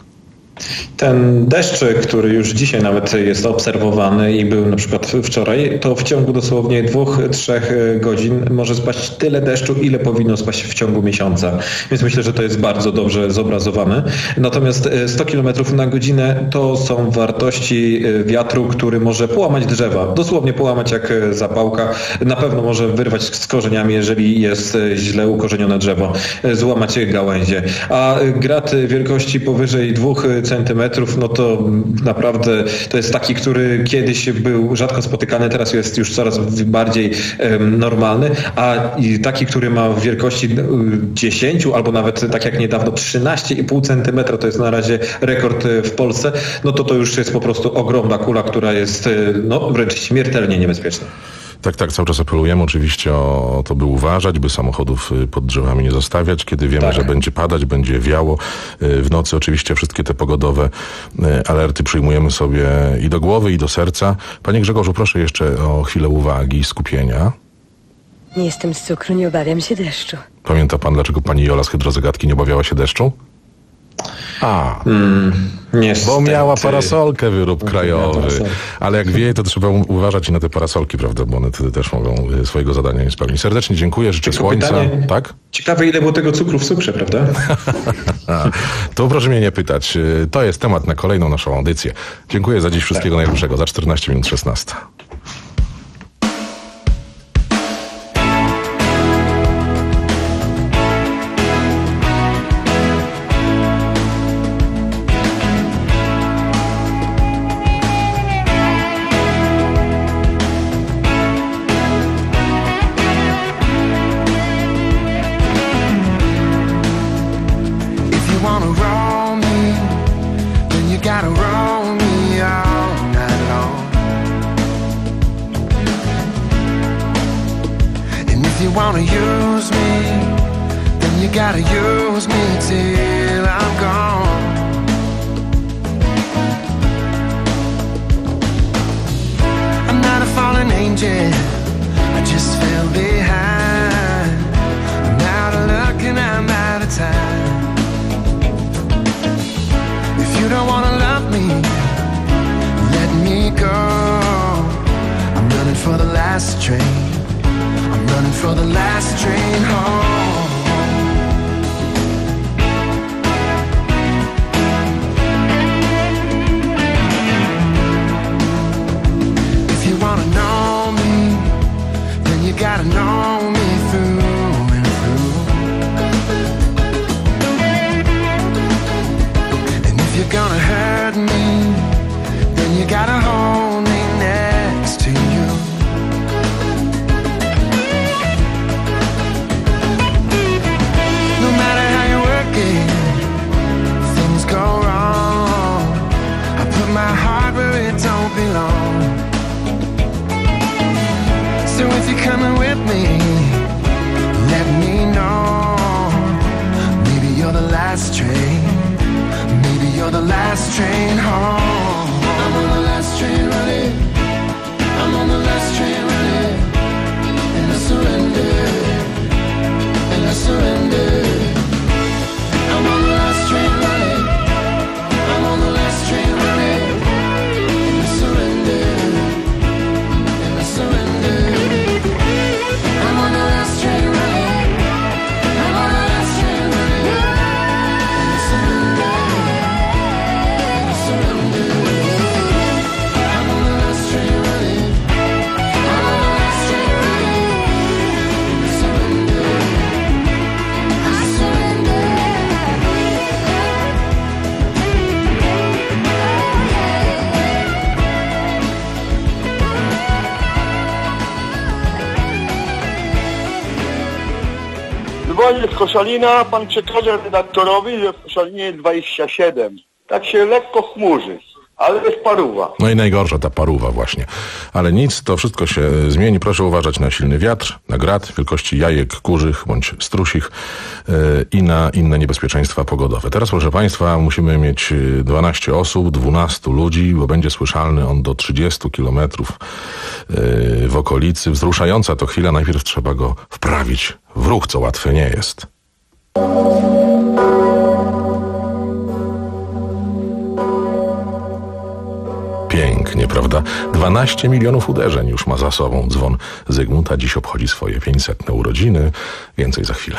Ten deszcz, który już dzisiaj nawet jest obserwowany i był na przykład wczoraj, to w ciągu dosłownie dwóch, trzech godzin może spaść tyle deszczu, ile powinno spaść w ciągu miesiąca. Więc myślę, że to jest bardzo dobrze zobrazowane. Natomiast sto kilometrów na godzinę to są wartości wiatru, który może połamać drzewa. Dosłownie połamać jak zapałka. Na pewno może wyrwać z korzeniami, jeżeli jest źle ukorzenione drzewo. Złamać gałęzie. A grad wielkości powyżej dwóch centymetrów, no to naprawdę to jest taki, który kiedyś był rzadko spotykany, teraz jest już coraz bardziej um, normalny, a i taki, który ma w wielkości dziesięć albo nawet tak jak niedawno trzynaście i pół centymetra, to jest na razie rekord w Polsce, no to to już jest po prostu ogromna kula, która jest no wręcz śmiertelnie niebezpieczna. Tak, tak, cały czas apelujemy oczywiście o to, by uważać, by samochodów pod drzewami nie zostawiać, kiedy wiemy, tak. że będzie padać, będzie wiało. W nocy oczywiście wszystkie te pogodowe alerty przyjmujemy sobie i do głowy, i do serca. Panie Grzegorzu, proszę jeszcze o chwilę uwagi i skupienia. Nie jestem z cukru, nie obawiam się deszczu. Pamięta pan, dlaczego pani Jola z Hydrozagadki nie obawiała się deszczu? A, Mm, niestety. bo miała parasolkę, wyrób No, krajowy. parasolkę. Ale jak wie, to trzeba u- uważać i na te parasolki, prawda, bo one wtedy też mogą y, swojego zadania nie spełnić. Serdecznie dziękuję, życzę Tylko słońca. pytanie- Tak? Ciekawe, ile było tego cukru w cukrze, prawda? To proszę mnie nie pytać. Y, To jest temat na kolejną naszą audycję. Dziękuję za dziś, wszystkiego najlepszego. Za czternaście minut szesnasta. If you wanna roll me, then you gotta roll me all night long. And if you wanna use me, then you gotta use me till I'm gone. I'm not a fallen angel, I just fell behind. I'm out of luck and I'm out of time. If you don't wanna love me, let me go. I'm running for the last train. I'm running for the last train home. If you wanna know me, then you gotta know me through and through. And if you're gonna hurt me, then you gotta hold me next to you. No matter how you work it, things go wrong. I put my heart where it don't belong. So if you're coming with me, let me know. Maybe you're the last train. Maybe you're the last train home. I'm on the last train running. I'm on the last train running. And I surrender. And I surrender. I'm on the last train running. I'm on the last train running. And I surrender. And I surrender. I'm on the last train running. I'm on the last train running. And I surrender. And I surrender. I'm on the last train running. I'm on the last train running. And I surrender. I surrender. Dzwonię z Koszalina, pan przekaże redaktorowi, że w Koszalinie jest dwadzieścia siedem. Tak się lekko chmurzy, ale jest paruwa. No i najgorsza ta paruwa właśnie. Ale nic, to wszystko się e, zmieni. Proszę uważać na silny wiatr, na grad wielkości jajek kurzych bądź strusich e, i na inne niebezpieczeństwa pogodowe. Teraz, proszę państwa, musimy mieć e, dwanaście osób, dwunastu ludzi, bo będzie słyszalny on do trzydziestu kilometrów e, w okolicy. Wzruszająca to chwila. Najpierw trzeba go wprawić w ruch, co łatwe nie jest. Pięknie, prawda? dwanaście milionów uderzeń już ma za sobą dzwon Zygmunta. Dziś obchodzi swoje pięćsetne urodziny. Więcej za chwilę.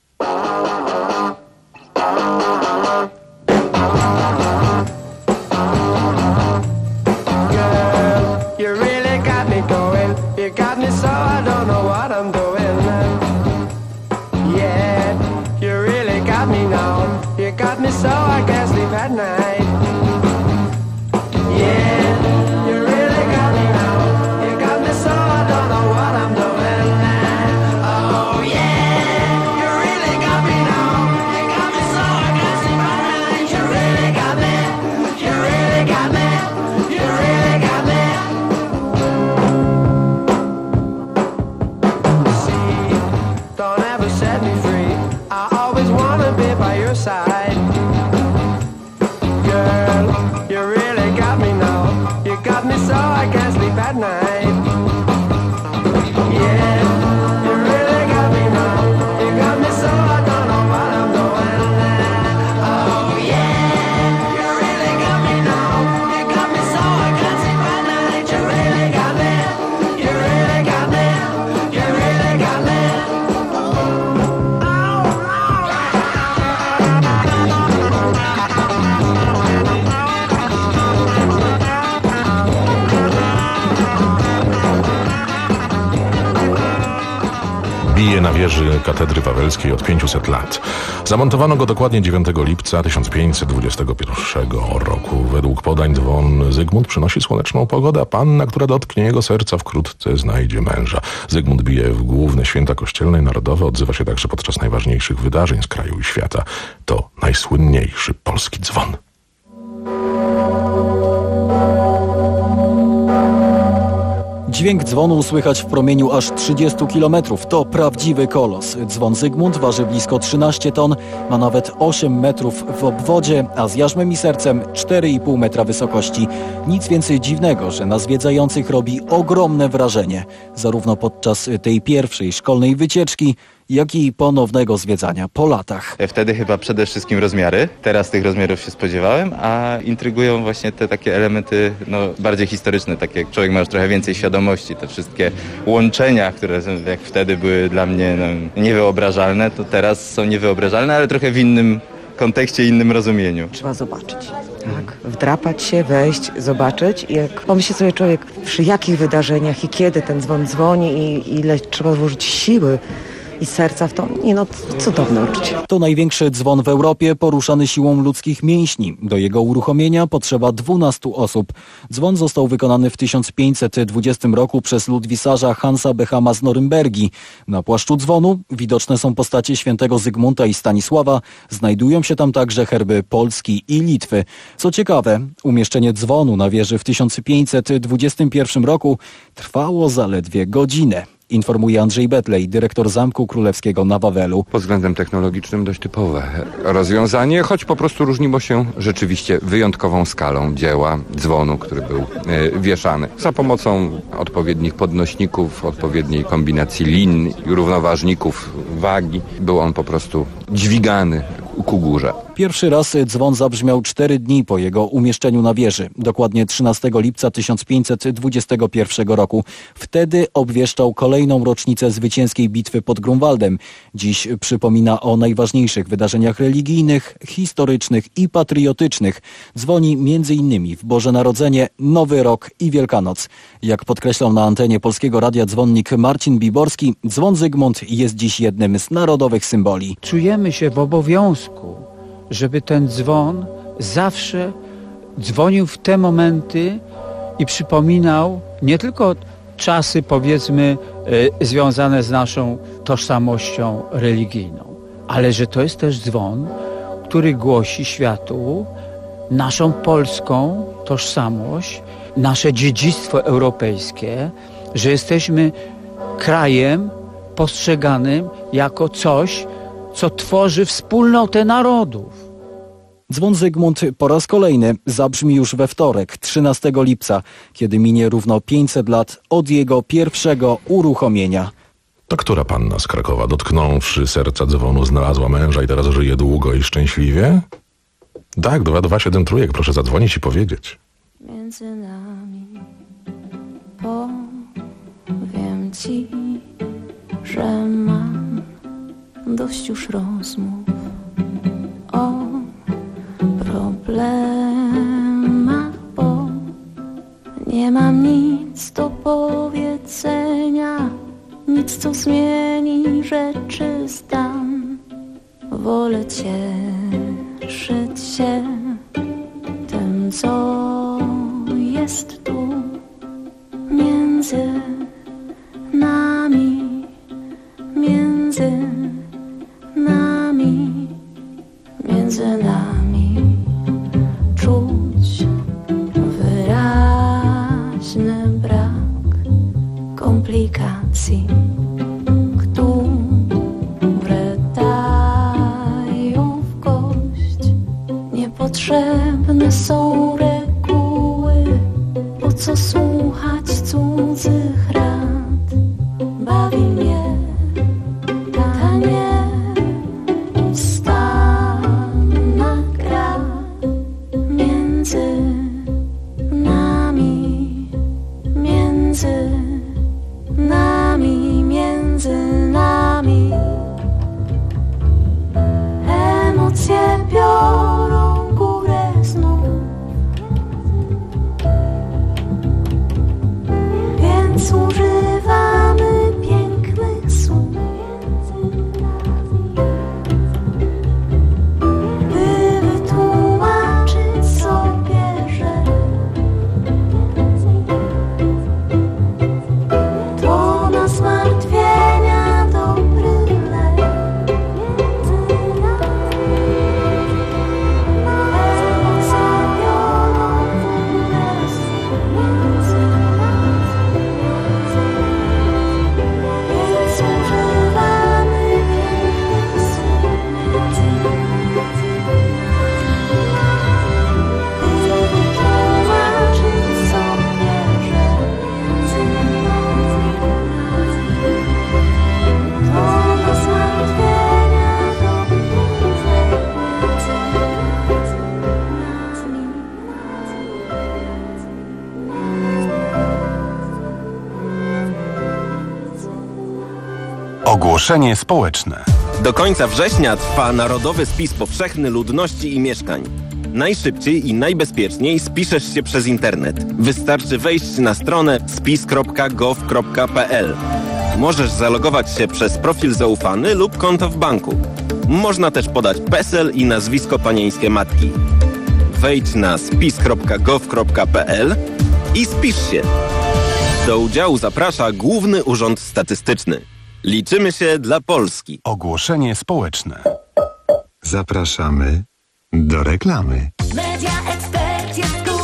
You really got me going. You got me so I don't know what I'm doing. Yeah, you really got me now. You got me so I can't sleep at night. Yeah, you really got me now. You got me so I don't know what I'm doing. Oh yeah, you really got me now. You got me so I can't sleep at night. You really got me. You really got me. You really got me. Bije na wieży katedry wawelskiej od pięciuset lat. Zamontowano go dokładnie dziewiątego lipca tysiąc pięćset dwudziestego pierwszego roku. Według podań dzwon Zygmunt przynosi słoneczną pogodę, a panna, która dotknie jego serca, wkrótce znajdzie męża. Zygmunt bije w główne święta kościelne i narodowe, odzywa się także podczas najważniejszych wydarzeń z kraju i świata. To najsłynniejszy polski dzwon. Dźwięk dzwonu słychać w promieniu aż trzydziestu kilometrów. To prawdziwy kolos. Dzwon Zygmunt waży blisko trzynaście ton, ma nawet osiem metrów w obwodzie, a z jarzmem i sercem cztery i pół metra wysokości. Nic więcej dziwnego, że na zwiedzających robi ogromne wrażenie. Zarówno podczas tej pierwszej szkolnej wycieczki, jak i ponownego zwiedzania po latach. Wtedy chyba przede wszystkim rozmiary. Teraz tych rozmiarów się spodziewałem, a intrygują właśnie te takie elementy no, bardziej historyczne, takie jak człowiek ma już trochę więcej świadomości. Te wszystkie łączenia, które jak wtedy były dla mnie no, niewyobrażalne, to teraz są niewyobrażalne, ale trochę w innym kontekście, innym rozumieniu. Trzeba zobaczyć, tak? Wdrapać się, wejść, zobaczyć. I jak pomyśli sobie człowiek, przy jakich wydarzeniach i kiedy ten dzwon dzwoni i ile trzeba włożyć siły i serca w to, nie no, cudowne uczucie. To największy dzwon w Europie poruszany siłą ludzkich mięśni. Do jego uruchomienia potrzeba dwunastu osób. Dzwon został wykonany w tysiąc pięćset dwudziestym roku przez ludwisarza Hansa Behama z Norymbergi. Na płaszczu dzwonu widoczne są postacie świętego Zygmunta i Stanisława. Znajdują się tam także herby Polski i Litwy. Co ciekawe, umieszczenie dzwonu na wieży w tysiąc pięćset dwudziestym pierwszym roku trwało zaledwie godzinę. Informuje Andrzej Betlej, dyrektor Zamku Królewskiego na Wawelu. Pod względem technologicznym dość typowe rozwiązanie, choć po prostu różniło się rzeczywiście wyjątkową skalą dzieła dzwonu, który był e, wieszany. Za pomocą odpowiednich podnośników, odpowiedniej kombinacji lin i równoważników wagi był on po prostu dźwigany ku górze. Pierwszy raz dzwon zabrzmiał cztery dni po jego umieszczeniu na wieży, dokładnie trzynastego lipca tysiąc pięćset dwudziestego pierwszego roku. Wtedy obwieszczał kolejną rocznicę zwycięskiej bitwy pod Grunwaldem. Dziś przypomina o najważniejszych wydarzeniach religijnych, historycznych i patriotycznych. Dzwoni między innymi w Boże Narodzenie, Nowy Rok i Wielkanoc. Jak podkreślał na antenie Polskiego Radia dzwonnik Marcin Biborski, dzwon Zygmunt jest dziś jednym z narodowych symboli. Czujemy się w obowiązku, żeby ten dzwon zawsze dzwonił w te momenty i przypominał nie tylko czasy, powiedzmy, y, związane z naszą tożsamością religijną, ale że to jest też dzwon, który głosi światu naszą polską tożsamość, nasze dziedzictwo europejskie, że jesteśmy krajem postrzeganym jako coś, co tworzy wspólnotę narodów. Dzwon Zygmunt po raz kolejny zabrzmi już we wtorek, trzynastego lipca, kiedy minie równo pięćset lat od jego pierwszego uruchomienia. To która panna z Krakowa, dotknąwszy serca dzwonu, znalazła męża i teraz żyje długo i szczęśliwie? Tak, dwa dwa siedem trójek, proszę zadzwonić i powiedzieć. Między nami powiem ci, że mam dość już rozmów o problemach, bo nie mam nic do powiedzenia, nic co zmieni rzeczy stan. Wolę cieszyć się tym, co jest tu między nami, między nami, między nami. Czuć wyraźny brak komplikacji, które dają w kość. Niepotrzebne są reguły, po co słuchać cudzych rad. Bawi mnie ta nieustanna gra między nami, między nami, między nami. Emocje biorą górę znów, więc Ogłoszenie społeczne. Do końca września trwa Narodowy Spis Powszechny Ludności i Mieszkań. Najszybciej i najbezpieczniej spiszesz się przez internet. Wystarczy wejść na stronę spis kropka gov kropka p l. Możesz zalogować się przez profil zaufany lub konto w banku. Można też podać PESEL i nazwisko panieńskie matki. Wejdź na spis kropka gov kropka p l i spisz się. Do udziału zaprasza Główny Urząd Statystyczny. Liczymy się dla Polski. Ogłoszenie społeczne. Zapraszamy do reklamy. Media Expert jest tu.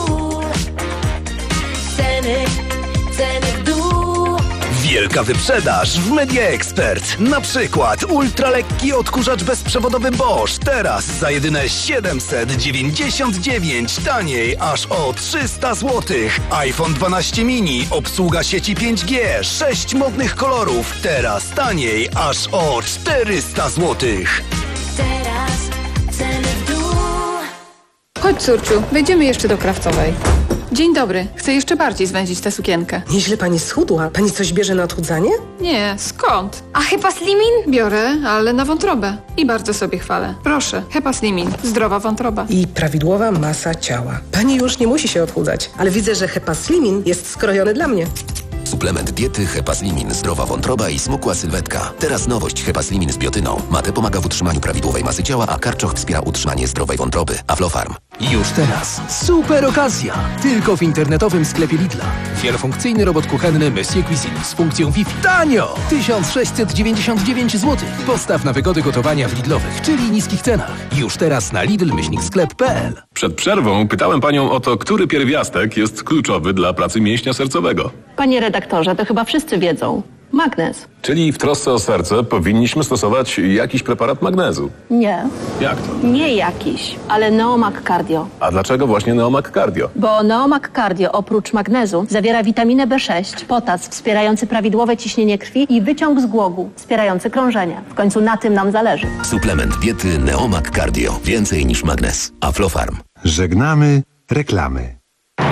Ceny, ceny w dół. Wielka wyprzedaż w Media Expert. Na przykład ultralekki odkurzacz bezprzewodowy Bosch. Teraz za jedyne siedemset dziewięćdziesiąt dziewięć. Taniej aż o trzysta złotych. iPhone dwanaście mini. Obsługa sieci pięć G. sześć modnych kolorów. Teraz taniej aż o czterysta złotych. Teraz ceny w dół. Chodź, córciu, wejdziemy jeszcze do Krawcowej. Dzień dobry. Chcę jeszcze bardziej zwęzić tę sukienkę. Nieźle pani schudła. Pani coś bierze na odchudzanie? Nie, skąd? A Hepa Slimin? Biorę, ale na wątrobę. I bardzo sobie chwalę. Proszę, Hepa Slimin. Zdrowa wątroba. I prawidłowa masa ciała. Pani już nie musi się odchudzać, ale widzę, że Hepa Slimin jest skrojony dla mnie. Suplement diety Hepaslimin, zdrowa wątroba i smukła sylwetka. Teraz nowość Hepaslimin z biotyną. Mate pomaga w utrzymaniu prawidłowej masy ciała, a karczoch wspiera utrzymanie zdrowej wątroby. Aflofarm. Już teraz super okazja! Tylko w internetowym sklepie Lidla. Wielofunkcyjny robot kuchenny Monsieur Cuisine z funkcją Wi-Fi. Tanio! tysiąc sześćset dziewięćdziesiąt dziewięć złotych. Postaw na wygody gotowania w Lidlowych, czyli niskich cenach. Już teraz na lidl myślnik sklep kropka p l. Przed przerwą pytałem panią o to, który pierwiastek jest kluczowy dla pracy mięśnia sercowego. Panie redaktorze, to chyba wszyscy wiedzą. Magnez. Czyli w trosce o serce powinniśmy stosować jakiś preparat magnezu. Nie. Jak to? Nie jakiś, ale Neomag Cardio. A dlaczego właśnie Neomag Cardio? Bo Neomag Cardio oprócz magnezu zawiera witaminę B sześć, potas wspierający prawidłowe ciśnienie krwi i wyciąg z głogu wspierający krążenie. W końcu na tym nam zależy. Suplement diety Neomag Cardio. Więcej niż magnez. Aflofarm. Żegnamy reklamy.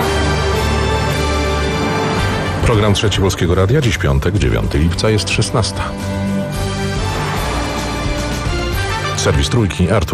Program Trzeci Polskiego Radia, dziś piątek, dziewiątego lipca, jest szesnasta. Serwis Trójki, Artur